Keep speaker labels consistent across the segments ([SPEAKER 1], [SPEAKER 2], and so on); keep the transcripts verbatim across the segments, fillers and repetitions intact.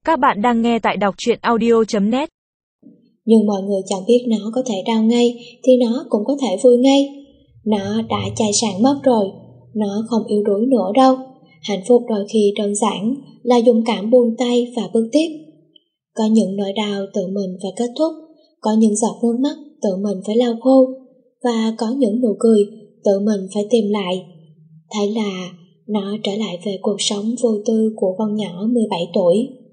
[SPEAKER 1] Các bạn đang nghe tại đọc truyện audio chấm net.
[SPEAKER 2] Nhưng mọi người chẳng biết nó có thể đau ngay thì nó cũng có thể vui ngay. Nó đã chai sạn mất rồi, nó không yếu đuối nữa đâu. Hạnh phúc đôi khi đơn giản là dũng cảm buông tay và bước tiếp. Có những nỗi đau tự mình phải kết thúc, có những giọt nước mắt tự mình phải lau khô, và có những nụ cười tự mình phải tìm lại. Thế là nó trở lại về cuộc sống vô tư của con nhỏ mười bảy tuổi.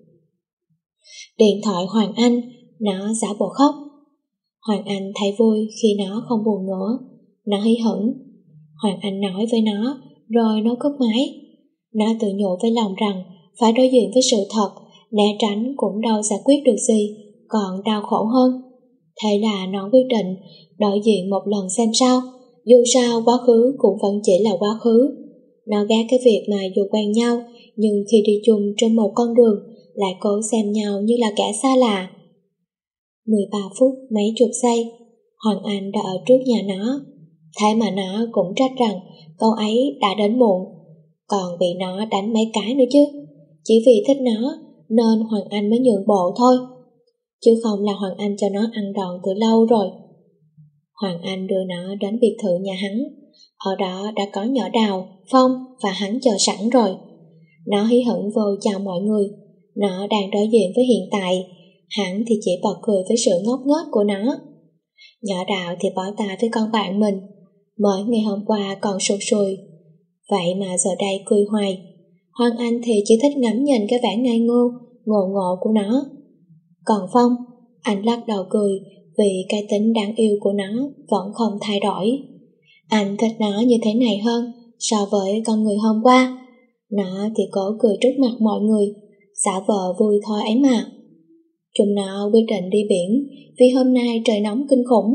[SPEAKER 2] Điện thoại Hoàng Anh, nó giả bộ khóc. Hoàng Anh thấy vui khi nó không buồn nữa. Nó hí hửng. Hoàng Anh nói với nó, rồi nó cúp máy. Nó tự nhủ với lòng rằng phải đối diện với sự thật, né tránh cũng đâu giải quyết được gì, còn đau khổ hơn. Thế là nó quyết định đối diện một lần xem sao. Dù sao quá khứ cũng vẫn chỉ là quá khứ. Nó ghét cái việc mà dù quen nhau, nhưng khi đi chung trên một con đường lại cố xem nhau như là kẻ xa lạ. mười ba phút mấy chục giây, Hoàng Anh đã ở trước nhà nó. Thế mà nó cũng trách rằng cậu ấy đã đến muộn, còn bị nó đánh mấy cái nữa chứ. Chỉ vì thích nó nên Hoàng Anh mới nhượng bộ thôi, chứ không là Hoàng Anh cho nó ăn đòn từ lâu rồi. Hoàng Anh đưa nó đến biệt thự nhà hắn. Ở đó đã có nhỏ Đào, Phong và hắn chờ sẵn rồi. Nó hí hửng vô chào mọi người. Nó đang đối diện với hiện tại, hắn thì chỉ bật cười với sự ngốc nghếch của nó. Nhỏ Đào thì bỏ tà với con bạn mình, mới ngày hôm qua còn sụt sùi, vậy mà giờ đây cười hoài. Hoàng Anh thì chỉ thích ngắm nhìn cái vẻ ngây ngô, ngộ ngộ của nó. Còn Phong, anh lắc đầu cười vì cái tính đáng yêu của nó vẫn không thay đổi. Anh thích nó như thế này hơn so với con người hôm qua. Nó thì cố cười trước mặt mọi người, giả vờ vui thôi ấy mà. Chúng nó quyết định đi biển vì hôm nay trời nóng kinh khủng.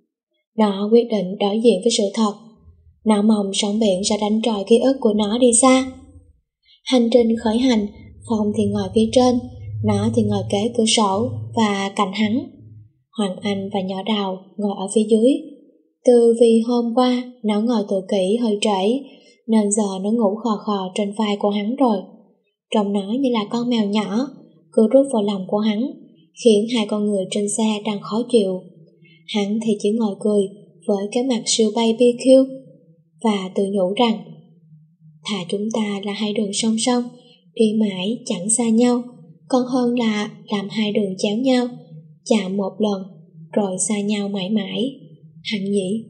[SPEAKER 2] Nó quyết định đối diện với sự thật. Nó mong sóng biển sẽ đánh trọi ký ức của nó đi xa. Hành trình khởi hành, Phong thì ngồi phía trên, nó thì ngồi kế cửa sổ và cạnh hắn. Hoàng Anh và nhỏ Đào ngồi ở phía dưới. Từ vì hôm qua nó ngồi tự kỷ hơi trễ, nên giờ nó ngủ khò khò trên vai của hắn rồi. Trông nó như là con mèo nhỏ, cứ rút vào lòng của hắn, khiến hai con người trên xe đang khó chịu. Hắn thì chỉ ngồi cười với cái mặt siêu bay bê kiu và tự nhủ rằng thà chúng ta là hai đường song song, đi mãi chẳng xa nhau, còn hơn là làm hai đường chéo nhau, chạm một lần rồi xa nhau mãi mãi. Hẳn nhỉ.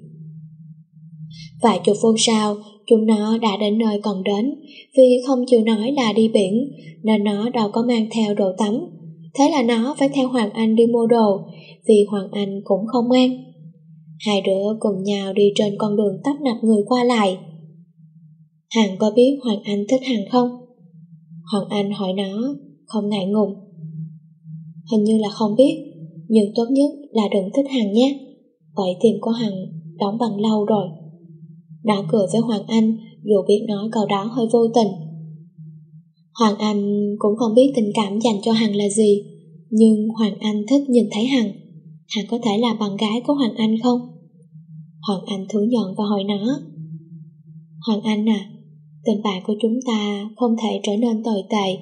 [SPEAKER 2] Vài chục phút sau, chúng nó đã đến nơi cần đến. Vì không chịu nói là đi biển nên nó đâu có mang theo đồ tắm. Thế là nó phải theo Hoàng Anh đi mua đồ, vì Hoàng Anh cũng không mang. Hai đứa cùng nhau đi trên con đường tấp nập người qua lại. Hằng có biết Hoàng Anh thích Hằng không? Hoàng Anh hỏi nó, không ngại ngùng. Hình như là không biết, nhưng tốt nhất là đừng thích Hằng nhé, bởi tim của Hằng đóng bằng lâu rồi. Nó cười với Hoàng Anh dù biết nói câu đó hơi vô tình. Hoàng Anh cũng không biết tình cảm dành cho Hằng là gì, nhưng Hoàng Anh thích nhìn thấy Hằng. Hằng có thể là bạn gái của Hoàng Anh không? Hoàng Anh thú nhận và hỏi nó. Hoàng Anh à, tình bạn của chúng ta không thể trở nên tồi tệ,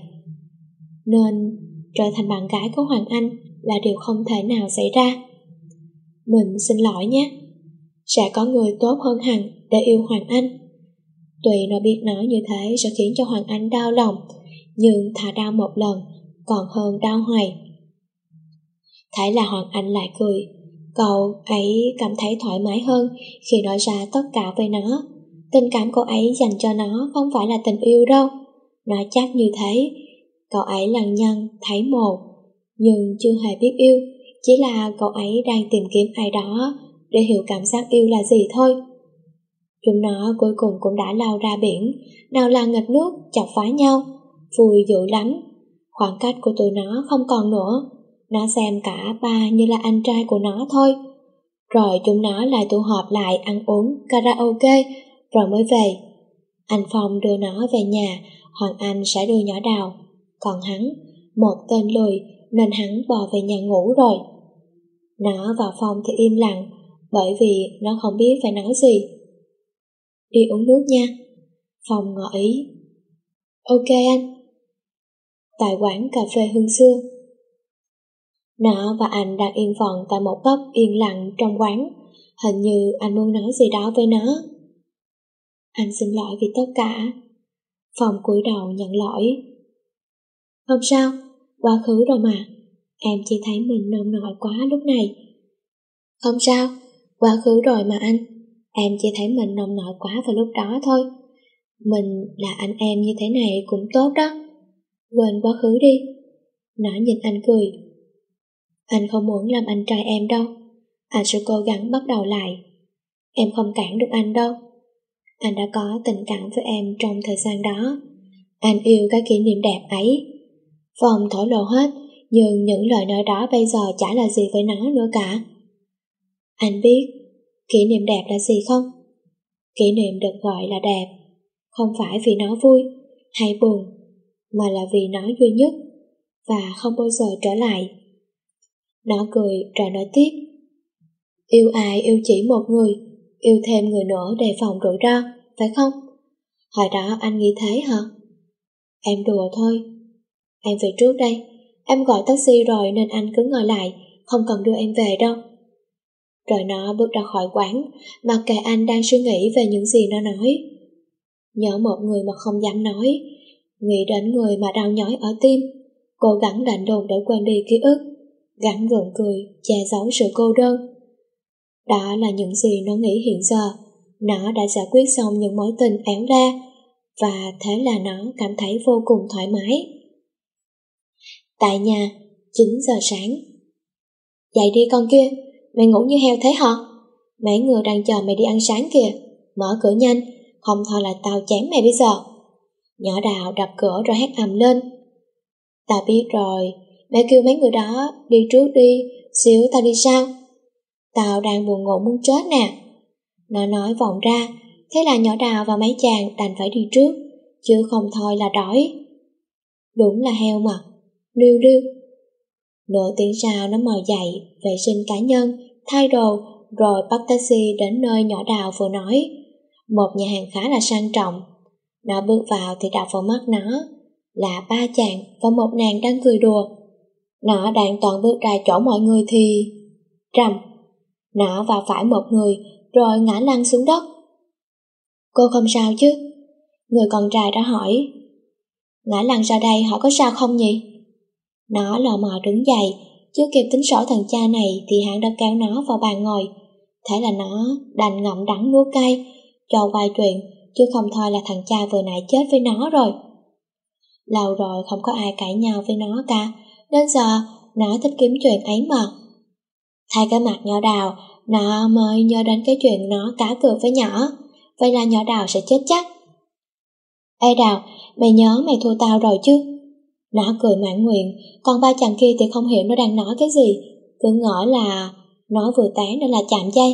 [SPEAKER 2] nên trở thành bạn gái của Hoàng Anh là điều không thể nào xảy ra. Mình xin lỗi nhé. Sẽ có người tốt hơn Hằng để yêu Hoàng Anh. Tuy nó biết nói như thế sẽ khiến cho Hoàng Anh đau lòng, nhưng thà đau một lần còn hơn đau hoài. Thế là Hoàng Anh lại cười. Cậu ấy cảm thấy thoải mái hơn khi nói ra tất cả với nó. Tình cảm cậu ấy dành cho nó không phải là tình yêu đâu. Nói chắc như thế, cậu ấy lằng nhằng thấy mồ, nhưng chưa hề biết yêu. Chỉ là cậu ấy đang tìm kiếm ai đó để hiểu cảm giác yêu là gì thôi. Chúng nó cuối cùng cũng đã lao ra biển. Nào là nghịch nước chọc phá nhau, vui dữ lắm. Khoảng cách của tụi nó không còn nữa. Nó xem cả ba như là anh trai của nó thôi. Rồi chúng nó lại tụ họp lại ăn uống karaoke rồi mới về. Anh Phong đưa nó về nhà, Hoàng Anh sẽ đưa nhỏ Đào. Còn hắn, một tên lười nên hắn bò về nhà ngủ rồi. Nó và Phong thì im lặng, bởi vì nó không biết phải nói gì. Đi uống nước nha. Phong ngỏ ý. Ok anh. tại quán cà phê Hương Xưa. Nó và anh đang yên phận tại một góc yên lặng trong quán, hình như anh muốn nói gì đó với nó. Anh xin lỗi vì tất cả. Phong cúi đầu nhận lỗi. Không sao, quá khứ rồi mà, em chỉ thấy mình nông nổi quá lúc này. Không sao, quá khứ rồi mà anh, em chỉ thấy mình nông nổi quá vào lúc đó thôi. Mình là anh em như thế này cũng tốt đó. Quên quá khứ đi. Nó nhìn anh cười. Anh không muốn làm anh trai em đâu. Anh sẽ cố gắng bắt đầu lại. Em không cản được anh đâu. Anh đã có tình cảm với em trong thời gian đó. Anh yêu cái kỷ niệm đẹp ấy. Phong thổ lộ hết, nhưng những lời nói đó bây giờ chả là gì với nó nữa cả. Anh biết kỷ niệm đẹp là gì không? Kỷ niệm được gọi là đẹp không phải vì nó vui hay buồn, mà là vì nó duy nhất và không bao giờ trở lại. Nó cười rồi nói tiếp. Yêu ai yêu chỉ một người, yêu thêm người nữa đề phòng rủi ro, phải không? Hồi đó anh nghĩ thế hả? Em đùa thôi. Em về trước đây, em gọi taxi rồi nên anh cứ ngồi lại, không cần đưa em về đâu. Rồi nó bước ra khỏi quán, mặc kệ anh đang suy nghĩ về những gì nó nói. Nhớ một người mà không dám nói, nghĩ đến người mà đau nhói ở tim, cố gắng lạnh lùng để quên đi ký ức, gắng gượng cười, che giấu sự cô đơn. Đó là những gì nó nghĩ hiện giờ. Nó đã giải quyết xong những mối tình éo le, và thế là nó cảm thấy vô cùng thoải mái. Tại nhà, chín giờ sáng. Dậy đi con kia, mày ngủ như heo thế hả? Mấy người đang chờ mày đi ăn sáng kìa, mở cửa nhanh, không thôi là tao chém mày bây giờ. Nhỏ Đào đập cửa rồi hét ầm lên. Tao biết rồi, mẹ kêu mấy người đó đi trước đi, xíu tao đi sau. Tao đang buồn ngủ muốn chết nè. Nó nói vọng ra, thế là nhỏ Đào và mấy chàng đành phải đi trước, chứ không thôi là đói. Đúng là heo mà, điêu điêu. Nửa tiếng sau nó mò dậy, vệ sinh cá nhân, thay đồ, rồi bắt taxi đến nơi nhỏ Đào vừa nói. Một nhà hàng khá là sang trọng. Nó bước vào thì đập vào mắt nó là ba chàng và một nàng đang cười đùa. Nó đang toàn bước ra chỗ mọi người thì... Rầm! Nó vào phải một người, rồi ngã lăn xuống đất. Cô không sao chứ? Người con trai đã hỏi. Ngã lăn ra đây hỏi có sao không nhỉ? Nó lò mò đứng dậy, chưa kịp tính sổ thằng cha này thì hắn đã kéo nó vào bàn ngồi. Thế là nó đành ngậm đắng nuốt cay, cho quay chuyện, chứ không thôi là thằng cha vừa nãy chết với nó rồi. Lâu rồi không có ai cãi nhau với nó cả, đến giờ nó thích kiếm chuyện ấy mà. Thay cái mặt nhỏ Đào, nó mới nhớ đến cái chuyện nó cá cược với nhỏ, vậy là nhỏ Đào sẽ chết chắc. Ê Đào, mày nhớ mày thua tao rồi chứ? Nó cười mãn nguyện, còn ba chàng kia thì không hiểu nó đang nói cái gì, cứ ngỡ là nó vừa tán nên là chạm dây.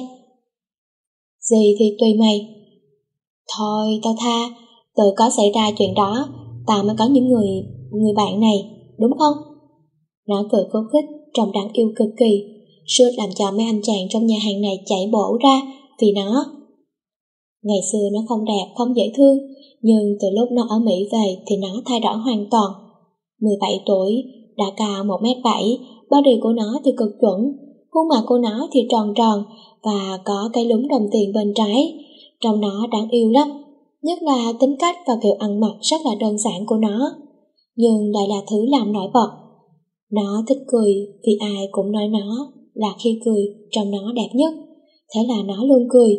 [SPEAKER 2] Gì thì tùy mày. Thôi tao tha, tự có xảy ra chuyện đó, tao mới có những người người bạn này, đúng không? Nó cười khúc khích, trông đáng yêu cực kỳ, suốt làm cho mấy anh chàng trong nhà hàng này chảy bổ ra vì nó. Ngày xưa nó không đẹp, không dễ thương, nhưng từ lúc nó ở Mỹ về thì nó thay đổi hoàn toàn. mười bảy tuổi, đã cao một mét bảy, body của nó thì cực chuẩn, khuôn mặt của nó thì tròn tròn và có cái lúm đồng tiền bên trái. Trông nó đáng yêu lắm, nhất là tính cách và kiểu ăn mặc rất là đơn giản của nó, nhưng lại là thứ làm nổi bật. Nó thích cười vì ai cũng nói nó là khi cười trông nó đẹp nhất, thế là nó luôn cười.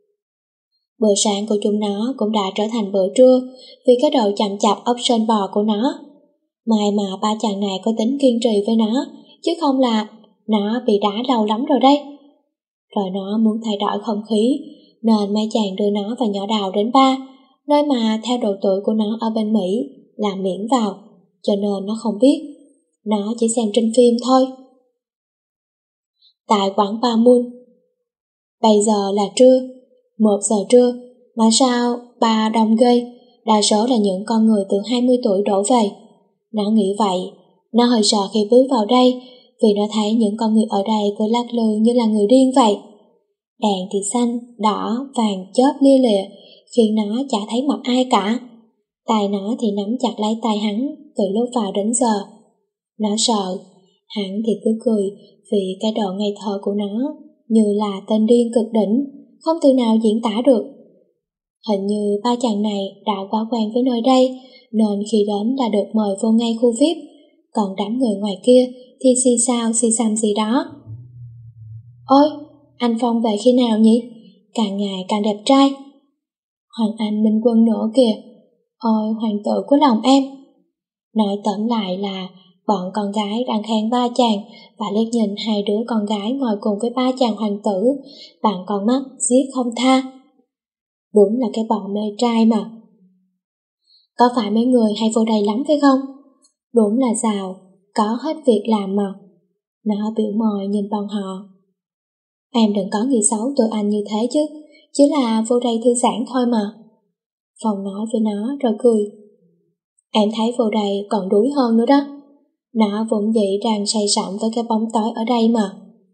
[SPEAKER 2] Bữa sáng của chúng nó cũng đã trở thành bữa trưa vì cái độ chậm chạp ốc sên bò của nó. May mà ba chàng này có tính kiên trì với nó, chứ không là nó bị đá lâu lắm rồi đây. Rồi nó muốn thay đổi không khí, nên mấy chàng đưa nó và nhỏ Đào đến bar, nơi mà theo độ tuổi của nó ở bên Mỹ là miễn vào, cho nên nó không biết. Nó chỉ xem trên phim thôi. Tại quán bar Moon. Bây giờ là trưa, một giờ trưa, mà sao bar đông ghê, đa số là những con người từ hai mươi tuổi đổ về. Nó nghĩ vậy, nó hơi sợ khi bước vào đây, vì nó thấy những con người ở đây cứ lắc lư như là người điên vậy. Đèn thì xanh, đỏ, vàng chớp lia lịa, khiến nó chả thấy mặt ai cả. Tay nó thì nắm chặt lấy tay hắn, từ lúc vào đến giờ. Nó sợ, hắn thì cứ cười vì cái độ ngây thơ của nó như là tên điên cực đỉnh, không từ nào diễn tả được. Hình như ba chàng này đã quá quen với nơi đây, nên khi đến là được mời vô ngay khu vi ai pi, còn đám người ngoài kia thì xì xào xì xăm gì đó. Ôi, anh Phong về khi nào nhỉ? Càng ngày càng đẹp trai. Hoàng Anh Minh Quân nữa kìa. Ôi, hoàng tử của lòng em. Nói tóm lại là bọn con gái đang khen ba chàng và liếc nhìn hai đứa con gái ngồi cùng với ba chàng hoàng tử bằng con mắt giết không tha. Đúng là cái bọn mê trai mà. Có phải mấy người hay vô đây lắm phải không? Đúng là giàu, có hết việc làm mà. Nó biểu môi nhìn bọn họ. Em đừng có nghĩ xấu tụi anh như thế chứ, chỉ là vô đây thư giãn thôi mà. Phong nói với nó rồi cười. Em thấy vô đây còn đuối hơn nữa đó. Nó vốn dĩ đang say sẩm với cái bóng tối ở đây mà.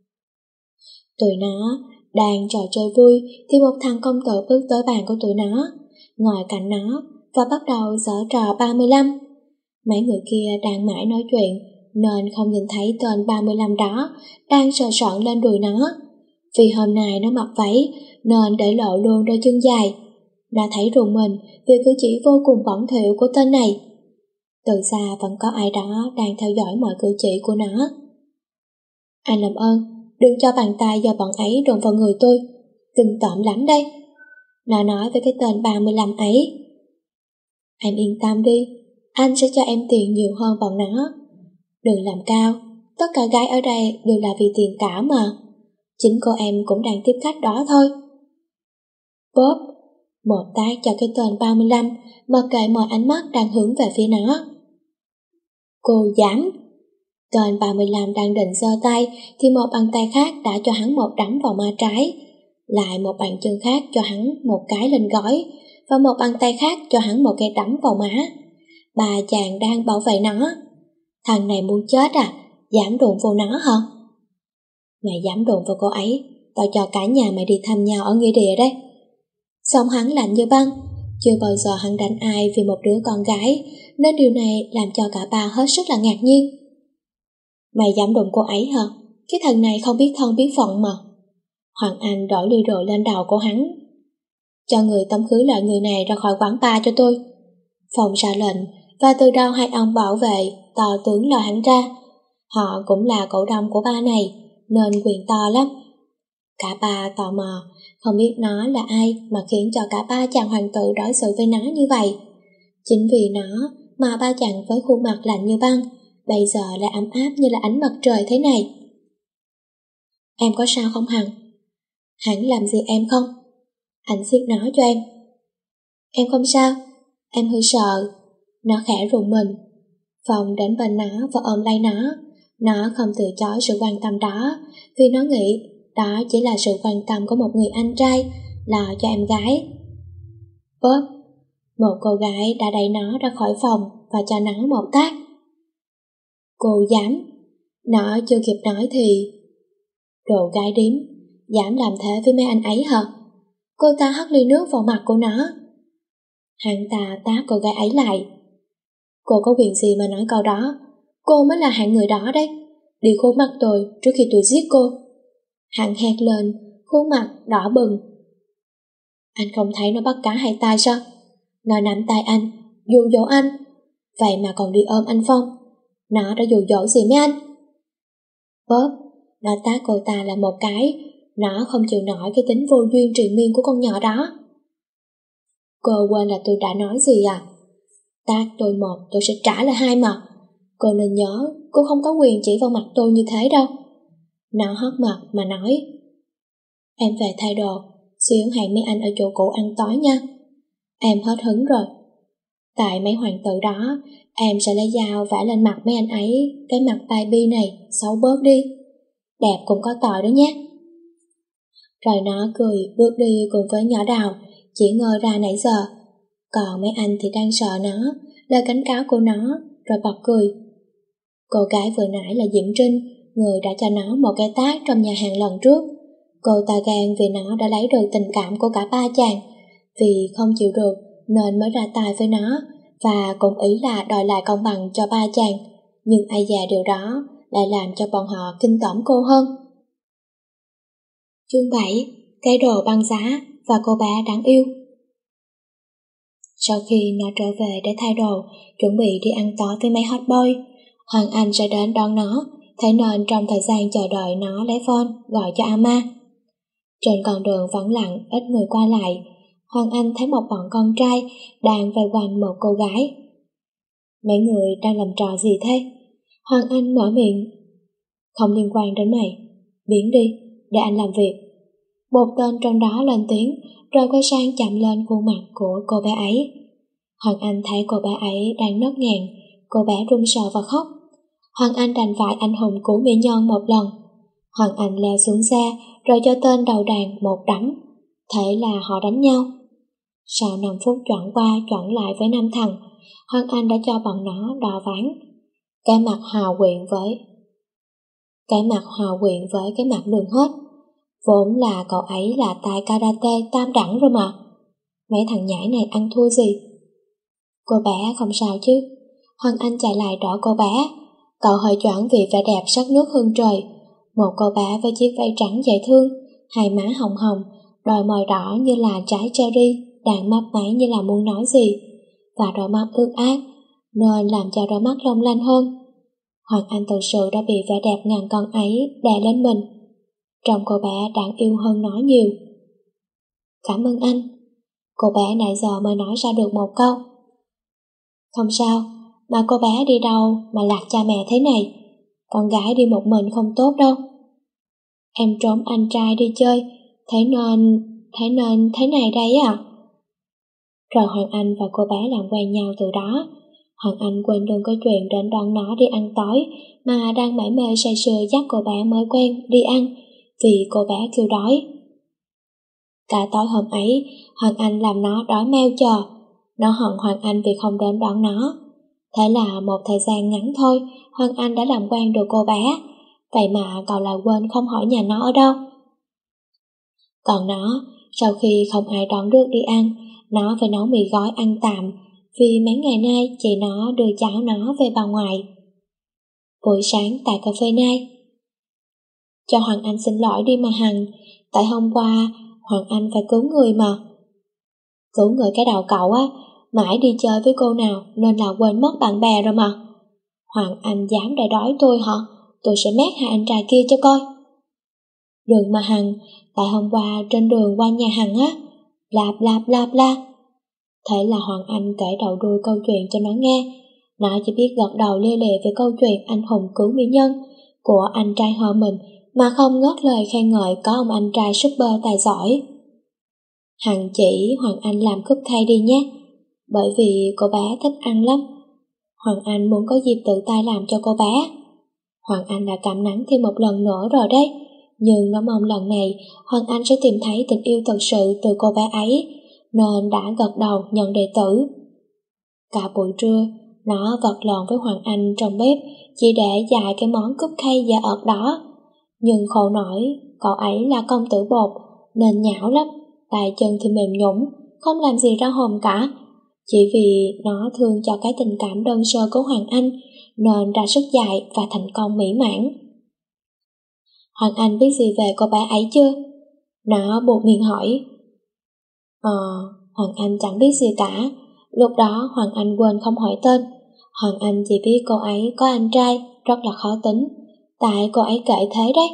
[SPEAKER 2] Tụi nó đang trò chơi vui thì một thằng công tử bước tới bàn của tụi nó, ngồi cạnh nó và bắt đầu giở trò ba mươi lăm. Mấy người kia đang mãi nói chuyện nên không nhìn thấy tên ba mươi lăm đó đang sờ soạng lên đùi nó. Vì hôm nay nó mặc váy nên để lộ luôn đôi chân dài. Nó thấy rùng mình vì cử chỉ vô cùng bẩn thỉu của tên này. Từ xa vẫn có ai đó đang theo dõi mọi cử chỉ của nó. Anh làm ơn, đừng cho bàn tay do bọn ấy đụng vào người tôi, kinh tởm lắm đây. Nó nói với cái tên ba mươi lăm ấy. Em yên tâm đi, anh sẽ cho em tiền nhiều hơn bọn nó. Đừng làm cao, tất cả gái ở đây đều là vì tiền cả mà. Chính cô em cũng đang tiếp khách đó thôi. Bóp, một tát cho cái tên ba mươi lăm mà kệ mọi ánh mắt đang hướng về phía nó. Cô dám! Tên ba mươi lăm đang định giơ tay thì một bàn tay khác đã cho hắn một đấm vào má trái, lại một bàn chân khác cho hắn một cái lên gói và một bàn tay khác cho hắn một cái đấm vào má. Bà chàng đang bảo vệ nó. Thằng này muốn chết à? Dám đụng vô nó hả? Mày dám đụng vào cô ấy, tao cho cả nhà mày đi thăm nhau ở nghĩa địa đấy. Xong hắn lạnh như băng, chưa bao giờ hắn đánh ai vì một đứa con gái, nên điều này làm cho cả ba hết sức là ngạc nhiên. Mày dám đụng cô ấy hả? Cái thằng này không biết thân biết phận mà. Hoàng Anh đổi ly rượu lên đầu của hắn. Cho người tống khứ loại người này ra khỏi quán bar cho tôi. Phòng ra lệnh, và từ đâu hai ông bảo vệ to tướng lòi hắn ra. Họ cũng là cổ đông của ba này, nên quyền to lắm. Cả ba tò mò, không biết nó là ai mà khiến cho cả ba chàng hoàng tử đối xử với nó như vậy. Chính vì nó mà ba chàng với khuôn mặt lạnh như băng, bây giờ lại ấm áp như là ánh mặt trời thế này. Em có sao không Hằng? Hắn làm gì em không? Anh siết nó cho em. Em không sao, em hơi sợ. Nó khẽ rùng mình. Phong đến bên nó và ôm lấy nó. Nó không từ chối sự quan tâm đó, vì nó nghĩ đó chỉ là sự quan tâm của một người anh trai lo cho em gái. Bóp, một cô gái đã đẩy nó ra khỏi phòng và cho nó một tát. Cô dám. Nó chưa kịp nói thì... Đồ gái điếm, dám làm thế với mấy anh ấy hả? Cô ta hất ly nước vào mặt của nó. Hắn ta tát cô gái ấy lại. Cô có quyền gì mà nói câu đó? Cô mới là hạng người đó đấy. Đi khuôn mặt tôi trước khi tôi giết cô. Hắn hét lên, khuôn mặt đỏ bừng. Anh không thấy nó bắt cá hai tay sao? Nó nắm tay anh, dụ dỗ anh. Vậy mà còn đi ôm anh Phong. Nó đã dụ dỗ gì mấy anh? Bóp, nó tát cô ta là một cái. Nó không chịu nổi cái tính vô duyên triền miên của con nhỏ đó. Cô quên là tôi đã nói gì à? Tát tôi một, tôi sẽ trả lại hai mà. Cô nên nhớ, cô không có quyền chỉ vào mặt tôi như thế đâu. Nó hất mặt mà nói. Em về thay đồ, xíu hẹn mấy anh ở chỗ cũ ăn tối nha. Em hết hứng rồi. Tại mấy hoàng tử đó, em sẽ lấy dao vẽ lên mặt mấy anh ấy cái mặt tai bi này, xấu bớt đi. Đẹp cũng có tội đó nhé. Rồi nó cười bước đi cùng với nhỏ Đào, chỉ ngơ ra nãy giờ. Còn mấy anh thì đang sợ nó, lời cảnh cáo của nó, rồi bật cười. Cô gái vừa nãy là Diễm Trinh, người đã cho nó một cái tát trong nhà hàng lần trước. Cô ta ghen vì nó đã lấy được tình cảm của cả ba chàng. Vì không chịu được nên mới ra tay với nó, và cũng ý là đòi lại công bằng cho ba chàng, nhưng ai dè điều đó lại làm cho bọn họ kinh tởm cô hơn. Chương bảy. Cái đồ băng giá và cô bé đáng yêu. Sau khi nó trở về để thay đồ, chuẩn bị đi ăn tối với mấy hot boy, Hoàng Anh sẽ đến đón nó, thế nên trong thời gian chờ đợi nó lấy phone gọi cho Ama. Trên con đường vắng lặng, ít người qua lại, Hoàng Anh thấy một bọn con trai đang vây quanh một cô gái. Mấy người đang làm trò gì thế? Hoàng Anh mở miệng. Không liên quan đến mày, biến đi, để anh làm việc. Một tên trong đó lên tiếng, rồi quay sang chạm lên khuôn mặt của cô bé ấy. Hoàng Anh thấy cô bé ấy đang nấc nghẹn, cô bé run sợ và khóc. Hoàng Anh đành phải anh hùng cứu mỹ nhân một lần. Hoàng Anh leo xuống xe, rồi cho tên đầu đàn một đấm. Thế là họ đánh nhau. Sau năm phút choảng qua choảng lại với năm thằng, Hoàng Anh đã cho bọn nó đo ván. Cái mặt hòa quyện với Cái mặt hòa quyện với cái mặt đường hết. Vốn là cậu ấy là tài karate tam đẳng rồi mà. Mấy thằng nhãi này ăn thua gì? Cô bé không sao chứ? Hoàng Anh chạy lại đỡ cô bé. Cậu hơi choáng vì vẻ đẹp sắc nước hương trời. Một cô bé với chiếc váy trắng dễ thương, hai má hồng hồng, đôi môi đỏ như là trái cherry, đang mấp máy như là muốn nói gì, và đôi mắt ướt át, nên làm cho đôi mắt long lanh hơn. Hoàng Anh thực sự đã bị vẻ đẹp ngàn cân ấy đè lên mình. Trông cô bé đáng yêu hơn nó nhiều. Cảm ơn anh. Cô bé nãy giờ mới nói ra được một câu. Không sao, mà cô bé đi đâu mà lạc cha mẹ thế này? Con gái đi một mình không tốt đâu. Em trốn anh trai đi chơi, thế nên, thế nên thế này đây à? Rồi Hoàng Anh và cô bé làm quen nhau từ đó. Hoàng Anh quên luôn cái chuyện đến đón nó đi ăn tối, mà đang mải mê say sưa dắt cô bé mới quen đi ăn, vì cô bé kêu đói. Cả tối hôm ấy, Hoàng Anh làm nó đói meo chờ. Nó hận Hoàng Anh vì không đến đón nó. Thế là một thời gian ngắn thôi, Hoàng Anh đã làm quen được cô bé. Vậy mà cậu lại quên không hỏi nhà nó ở đâu. Còn nó, sau khi không ai đón được đi ăn, nó phải nấu mì gói ăn tạm, vì mấy ngày nay chị nó đưa cháu nó về bà ngoại. Buổi sáng tại cà phê này. Cho Hoàng Anh xin lỗi đi mà Hằng, tại hôm qua Hoàng Anh phải cứu người mà. Cứu người cái đầu cậu á, mãi đi chơi với cô nào nên là quên mất bạn bè rồi mà. Hoàng Anh dám để đói tôi hả? Tôi sẽ mét hai anh trai kia cho coi. Đừng mà Hằng, tại hôm qua trên đường qua nhà Hằng á, bla bla bla bla. Thế là Hoàng Anh kể đầu đuôi câu chuyện cho nó nghe. Nó chỉ biết gật đầu lia lịa về câu chuyện anh hùng cứu mỹ nhân của anh trai họ mình, mà không ngớt lời khen ngợi có ông anh trai super tài giỏi. Hằng chỉ Hoàng Anh làm cupcake đi nhé, bởi vì cô bé thích ăn lắm. Hoàng Anh muốn có dịp tự tay làm cho cô bé. Hoàng Anh đã cảm nắng thêm một lần nữa rồi đấy, nhưng nó mong lần này Hoàng Anh sẽ tìm thấy tình yêu thật sự từ cô bé ấy, nên đã gật đầu nhận đệ tử. Cả buổi trưa, nó vật lộn với Hoàng Anh trong bếp chỉ để dạy cái món cupcake dở ợt đó. Nhưng khổ nổi, cậu ấy là công tử bột nên nhão lắm, tay chân thì mềm nhũn, không làm gì ra hồn cả. Chỉ vì nó thương cho cái tình cảm đơn sơ của Hoàng Anh nên ra sức dạy và thành công mỹ mãn. Hoàng Anh biết gì về cô bé ấy chưa? Nó buộc miệng hỏi. Ờ, Hoàng Anh chẳng biết gì cả. Lúc đó Hoàng Anh quên không hỏi tên. Hoàng Anh chỉ biết cô ấy có anh trai rất là khó tính, tại cô ấy kể thế đấy.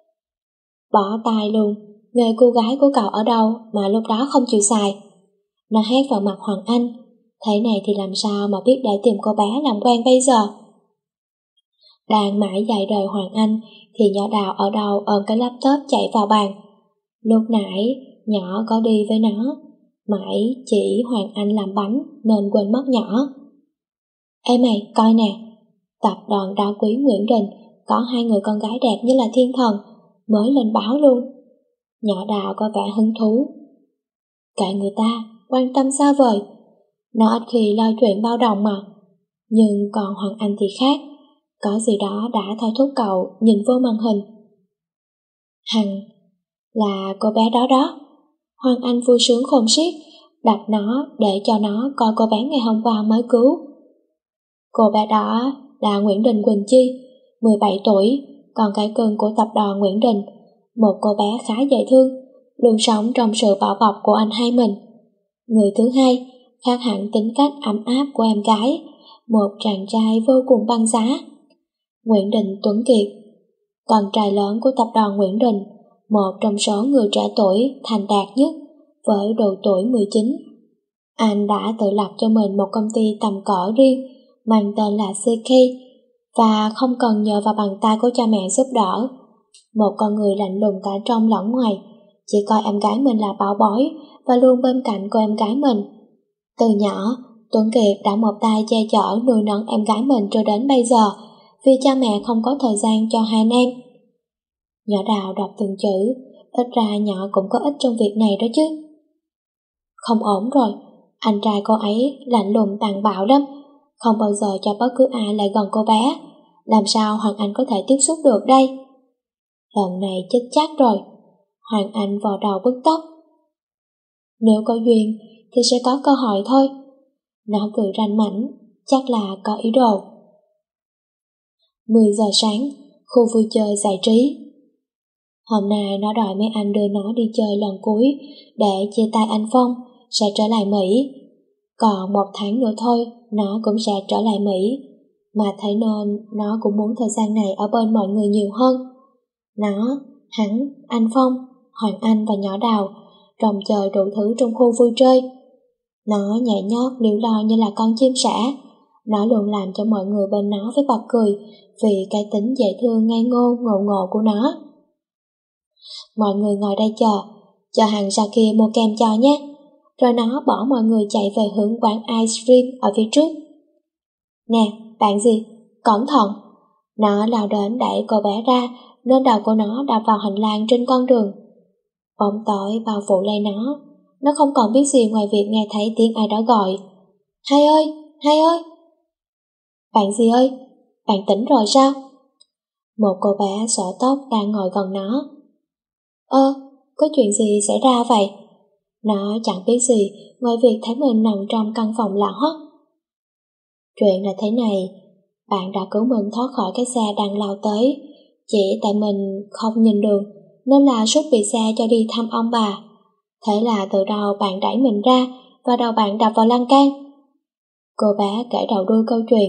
[SPEAKER 2] Bỏ tay luôn, nghề cô gái của cậu ở đâu mà lúc đó không chịu xài. Nó hét vào mặt Hoàng Anh. Thế này thì làm sao mà biết để tìm cô bé làm quen bây giờ? Đang mãi dạy đời Hoàng Anh thì nhỏ Đào ở đâu ôm cái laptop chạy vào bàn. Lúc nãy nhỏ có đi với nó, mãi chỉ Hoàng Anh làm bánh nên quên mất nhỏ. Ê mày, coi nè, tập đoàn đá quý Nguyễn Đình có hai người con gái đẹp như là thiên thần, mới lên báo luôn. Nhỏ Đào có vẻ hứng thú. Kệ người ta, quan tâm xa vời. Nó ít khi lo chuyện bao đồng mà. Nhưng còn Hoàng Anh thì khác, có gì đó đã thôi thúc cậu nhìn vô màn hình. Hằng, là cô bé đó đó. Hoàng Anh vui sướng khôn xiết, đặt nó để cho nó coi cô bé ngày hôm qua mới cứu. Cô bé đó là Nguyễn Đình Quỳnh Chi, mười bảy tuổi, con gái cưng của tập đoàn Nguyễn Đình, một cô bé khá dễ thương, luôn sống trong sự bảo bọc của anh hai mình. Người thứ hai, khác hẳn tính cách ấm áp của em gái, một chàng trai vô cùng băng giá. Nguyễn Đình Tuấn Kiệt, con trai lớn của tập đoàn Nguyễn Đình, một trong số người trẻ tuổi thành đạt nhất với độ tuổi mười chín. Anh đã tự lập cho mình một công ty tầm cỡ riêng mang tên là xê ca và không cần nhờ vào bàn tay của cha mẹ giúp đỡ. Một con người lạnh lùng cả trong lẫn ngoài, chỉ coi em gái mình là bảo bối và luôn bên cạnh cô em gái mình. Từ nhỏ, Tuấn Kiệt đã một tay che chở nuôi nấng em gái mình cho đến bây giờ vì cha mẹ không có thời gian cho hai anh em. Nhỏ Đào đọc từng chữ, ít ra nhỏ cũng có ích trong việc này đó chứ. Không ổn rồi, anh trai cô ấy lạnh lùng tàn bạo lắm, không bao giờ cho bất cứ ai lại gần cô bé. Làm sao Hoàng Anh có thể tiếp xúc được đây? Lần này chết chắc rồi. Hoàng Anh vò đầu bứt tóc. Nếu có duyên thì sẽ có cơ hội thôi. Nó cười ranh mãnh, chắc là có ý đồ. mười giờ sáng, khu vui chơi giải trí. Hôm nay nó đòi mấy anh đưa nó đi chơi lần cuối để chia tay anh Phong, sẽ trở lại Mỹ. Còn một tháng nữa thôi, nó cũng sẽ trở lại Mỹ. Mà thế nên nó cũng muốn thời gian này ở bên mọi người nhiều hơn. Nó, hắn, anh Phong, Hoàng Anh và nhỏ Đào rong chơi đủ thứ trong khu vui chơi. Nó nhảy nhót liễu lo như là con chim sẻ. Nó luôn làm cho mọi người bên nó phải bật cười vì cái tính dễ thương ngây ngô ngộ ngộ của nó. Mọi người ngồi đây chờ, chờ hàng ra kia mua kem cho nhé. Rồi nó bỏ mọi người chạy về hướng quán ice cream ở phía trước. Nè, bạn gì? Cẩn thận! Nó lao đến đẩy cô bé ra, nên đầu của nó đập vào hành lang trên con đường. Bóng tối bao phủ lấy nó, nó không còn biết gì ngoài việc nghe thấy tiếng ai đó gọi. Hai ơi, hai ơi! Bạn gì ơi, bạn tỉnh rồi sao? Một cô bé xõa tóc đang ngồi gần nó. Ơ, có chuyện gì xảy ra vậy? Nó chẳng biết gì ngoài việc thấy mình nằm trong căn phòng lạ hoắc. Chuyện là thế này, bạn đã cứu mình thoát khỏi cái xe đang lao tới. Chỉ tại mình không nhìn đường nên là sút bị xe cho đi thăm ông bà. Thế là từ đầu bạn đẩy mình ra và đầu bạn đập vào lan can. Cô bé kể đầu đuôi câu chuyện.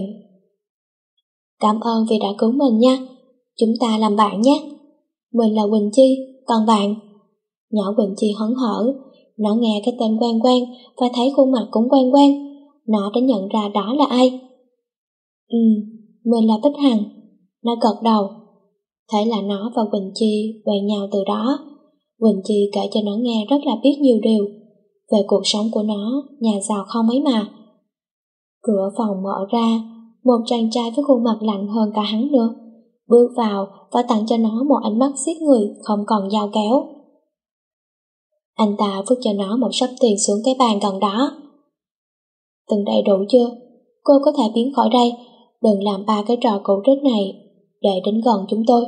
[SPEAKER 2] Cảm ơn vì đã cứu mình nha. Chúng ta làm bạn nhé. Mình là Quỳnh Chi, còn bạn? Nhỏ Quỳnh Chi hớn hở. Nó nghe cái tên quen quen và thấy khuôn mặt cũng quen quen. Nó đã nhận ra đó là ai. Ừ, mình là Bích Hằng. Nó gật đầu. Thế là nó và Quỳnh Chi quen nhau từ đó. Quỳnh Chi kể cho nó nghe rất là biết nhiều điều về cuộc sống của nó, nhà giàu không mấy mà. Cửa phòng mở ra, một chàng trai với khuôn mặt lạnh hơn cả hắn nữa bước vào và tặng cho nó một ánh mắt giết người không còn dao kéo. Anh ta vứt cho nó một xấp tiền xuống cái bàn gần đó. Từng đầy đủ chưa? Cô có thể biến khỏi đây. Đừng làm ba cái trò cổ trích này để đến gần chúng tôi.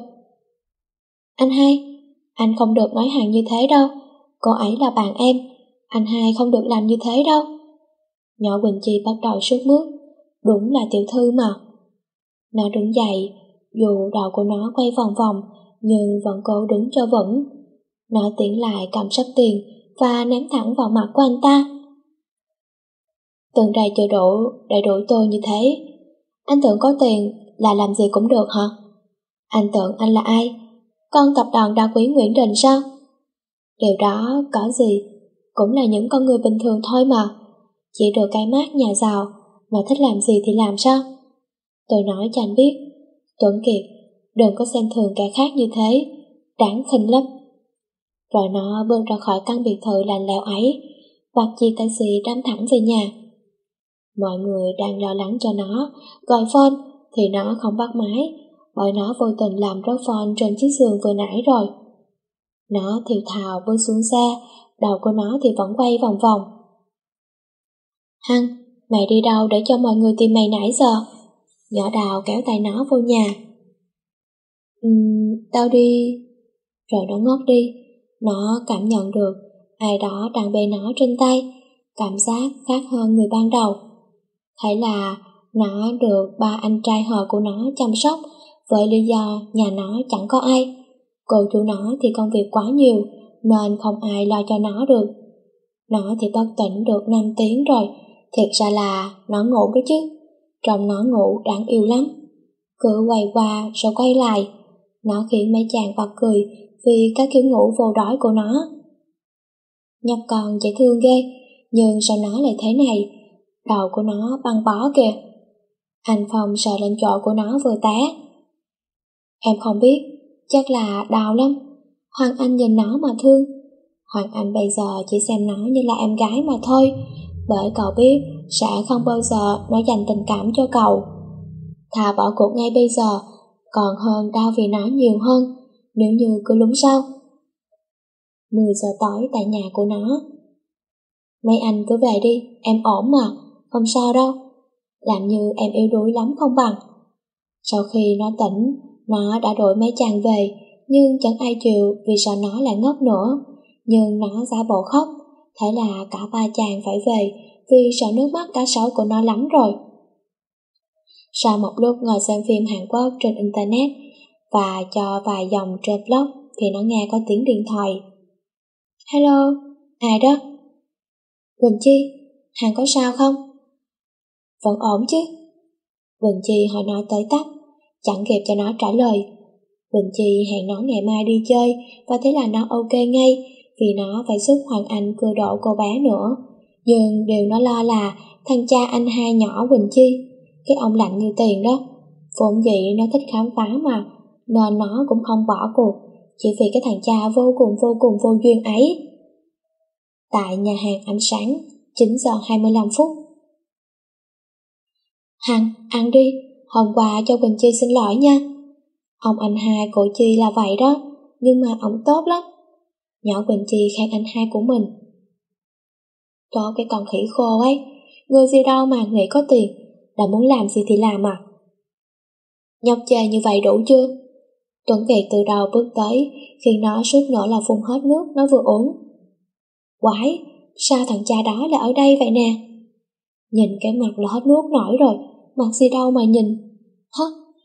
[SPEAKER 2] Anh hai, anh không được nói hàng như thế đâu. Cô ấy là bạn em. Anh hai không được làm như thế đâu. Nhỏ Quỳnh Chi bắt đầu sướt mướt. Đúng là tiểu thư mà. Nó đứng dậy, dù đầu của nó quay vòng vòng nhưng vẫn cố đứng cho vững. Nó tiến lại cầm sấp tiền và ném thẳng vào mặt của anh ta. Từng đây chưa đủ để đuổi tôi như thế. Anh tưởng có tiền là làm gì cũng được hả? Anh tưởng anh là ai? Con tập đoàn đá quý Nguyễn Đình sao? Điều đó có gì, cũng là những con người bình thường thôi mà. Chỉ được cái mác nhà giàu mà thích làm gì thì làm sao? Tôi nói cho anh biết, Tuấn Kiệt, đừng có xem thường kẻ khác như thế, đáng khinh lắm. Rồi nó bước ra khỏi căn biệt thự lạnh lẽo ấy, bắt chiếc taxi đâm thẳng về nhà. Mọi người đang lo lắng cho nó, gọi phone thì nó không bắt máy, bởi nó vô tình làm rớt phone trên chiếc giường vừa nãy rồi. Nó thều thào bước xuống xe, đầu của nó thì vẫn quay vòng vòng. Hằng, mày đi đâu để cho mọi người tìm mày nãy giờ? Nhỏ Đào kéo tay nó vô nhà. Ừm, tao đi... Rồi nó ngất đi. Nó cảm nhận được ai đó đang bê nó trên tay. cảm giác khác hơn người ban đầu. Thế là nó được ba anh trai họ của nó chăm sóc với lý do nhà nó chẳng có ai. Cô chú nó thì công việc quá nhiều nên không ai lo cho nó được. Nó thì bất tỉnh được năm tiếng rồi, thiệt ra là nó ngủ đó chứ. Trông nó ngủ đáng yêu lắm, cứ quay qua rồi quay lại. Nó khiến mấy chàng bật cười vì các kiểu ngủ vô đói của nó. Nhóc con dễ thương ghê, nhưng sao nó lại thế này? Đầu của nó băng bó kìa. Anh Phong sờ lên chỗ của nó vừa té. Em không biết, chắc là đau lắm. Hoàng Anh nhìn nó mà thương. Hoàng Anh bây giờ chỉ xem nó như là em gái mà thôi, bởi cậu biết sẽ không bao giờ nó dành tình cảm cho cậu. Thà bỏ cuộc ngay bây giờ còn hơn đau vì nó nhiều hơn nếu như cứ lúng sau. mười giờ tối tại nhà của nó. Mấy anh cứ về đi, em ổn mà, không sao đâu. Làm như em yếu đuối lắm không bằng. Sau khi nó tỉnh, nó đã đuổi mấy chàng về, nhưng chẳng ai chịu vì sợ nó lại ngất nữa. Nhưng nó giả bộ khóc, thế là cả ba chàng phải về vì sợ nước mắt cá sấu của nó lắm rồi. Sau một lúc ngồi xem phim Hàn Quốc trên Internet và cho vài dòng trên blog thì nó nghe có tiếng điện thoại. Hello, ai đó? Quỳnh Chi, Hàn có sao không? Vẫn ổn chứ? Quỳnh Chi hỏi nó tới tấp, chẳng kịp cho nó trả lời. Quỳnh Chi hẹn nó ngày mai đi chơi và thế là nó ok ngay vì nó phải giúp Hoàng Anh cưa đổ cô bé nữa. Nhưng điều nó lo là thằng cha anh hai nhỏ Quỳnh Chi, cái ông lạnh như tiền đó. Vốn dĩ nó thích khám phá mà, nên nó cũng không bỏ cuộc, chỉ vì cái thằng cha vô cùng vô cùng vô duyên ấy. Tại nhà hàng ánh sáng, chín giờ hai mươi lăm phút. Hằng, ăn đi, hôm qua cho Quỳnh Chi xin lỗi nha. Ông anh hai của Chi là vậy đó, nhưng mà ổng tốt lắm. Nhỏ Quỳnh Chi khen anh hai của mình. Tốt cái con khỉ khô ấy, người gì đâu mà nghĩ có tiền, là muốn làm gì thì làm à. Nhóc chơi như vậy đủ chưa? Tuấn Kiệt từ đầu bước tới, khi nó suýt nữa là phun hết nước nó vừa uống. Quái, sao thằng cha đó lại ở đây vậy nè? Nhìn cái mặt là hết nước nổi rồi, mặt gì đâu mà nhìn. Hả?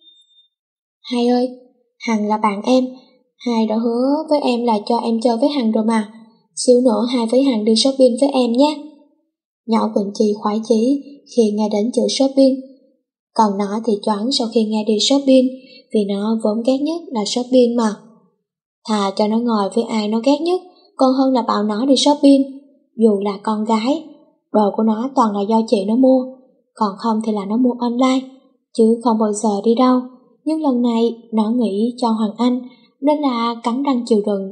[SPEAKER 2] Hai ơi, Hằng là bạn em, Hai đã hứa với em là cho em chơi với Hằng rồi mà. Xíu nữa Hai với Hằng đi shopping với em nhé. Nhỏ Quỳnh Chi khoái chí khi nghe đến chữ shopping. Còn nó thì choáng sau khi nghe đi shopping, vì nó vốn ghét nhất là shopping mà. Thà cho nó ngồi với ai nó ghét nhất, còn hơn là bảo nó đi shopping. Dù là con gái, đồ của nó toàn là do chị nó mua, còn không thì là nó mua online, chứ không bao giờ đi đâu. Nhưng lần này nó nghĩ cho Hoàng Anh, nên là cắn răng chịu đựng.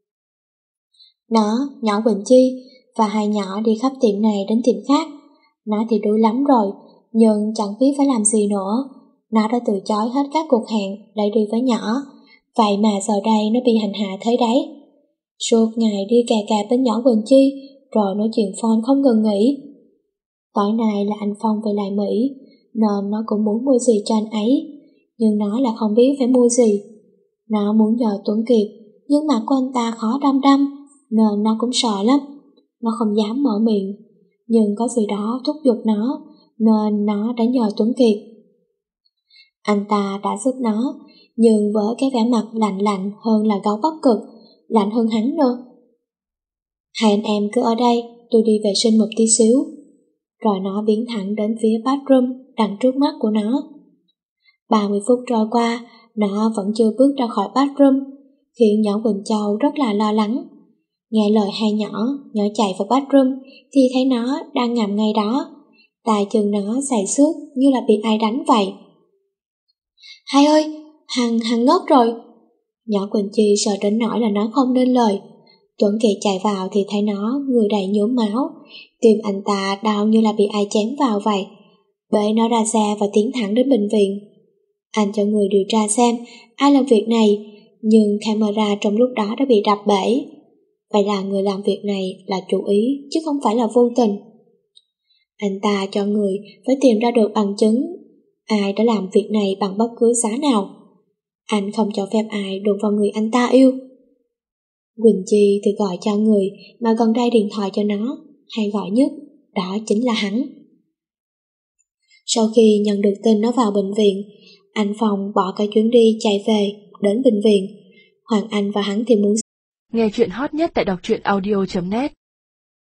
[SPEAKER 2] Nó, nhỏ Quỳnh Chi và hai nhỏ đi khắp tiệm này đến tiệm khác. Nó thì đuối lắm rồi, nhưng chẳng biết phải làm gì nữa. Nó đã từ chối hết các cuộc hẹn để đi với nhỏ, vậy mà giờ đây nó bị hành hạ thế đấy. Suốt ngày đi kè kè bên nhỏ Quỳnh Chi, rồi nói chuyện phone không ngừng nghỉ. Tối nay là anh Phong về lại Mỹ, nên nó cũng muốn mua gì cho anh ấy, nhưng nó là không biết phải mua gì. Nó muốn nhờ Tuấn Kiệt, nhưng mặt của anh ta khó đăm đăm, nên nó cũng sợ lắm. Nó không dám mở miệng, nhưng có gì đó thúc giục nó, nên nó đã nhờ Tuấn Kiệt. Anh ta đã giúp nó, nhưng với cái vẻ mặt lạnh lạnh hơn là gấu Bắc Cực, lạnh hơn hắn nữa. Hai anh em cứ ở đây, tôi đi vệ sinh một tí xíu. Rồi nó biến thẳng đến phía bathroom đằng trước mắt của nó. ba mươi phút trôi qua, nó vẫn chưa bước ra khỏi bathroom, khiến nhỏ Quỳnh Châu rất là lo lắng. Nghe lời hai nhỏ, nhỏ chạy vào bathroom thì thấy nó đang nằm ngay đó. Tay chân nó xài xước như là bị ai đánh vậy. Hai ơi, Hằng, Hằng ngất rồi. Nhỏ Quỳnh Chi sợ đến nỗi là nó không nên lời. Tuấn Kiệt chạy vào thì thấy nó người đầy nhuốm máu, tim anh ta đau như là bị ai chém vào vậy. Bế nó ra xe và tiến thẳng đến bệnh viện. Anh cho người điều tra xem ai làm việc này, nhưng camera trong lúc đó đã bị đập bể. Vậy là người làm việc này là chủ ý chứ không phải là vô tình. Anh ta cho người phải tìm ra được bằng chứng ai đã làm việc này bằng bất cứ giá nào. Anh không cho phép ai đụng vào người anh ta yêu. Quỳnh Chi thì gọi cho người mà gần đây điện thoại cho nó hay gọi nhất đó chính là hắn. Sau khi nhận được tin nó vào bệnh viện, anh Phong bỏ cả chuyến đi chạy về đến bệnh viện. Hoàng Anh và hắn thì muốn
[SPEAKER 1] nghe chuyện hot nhất tại đọc truyện audio chấm net.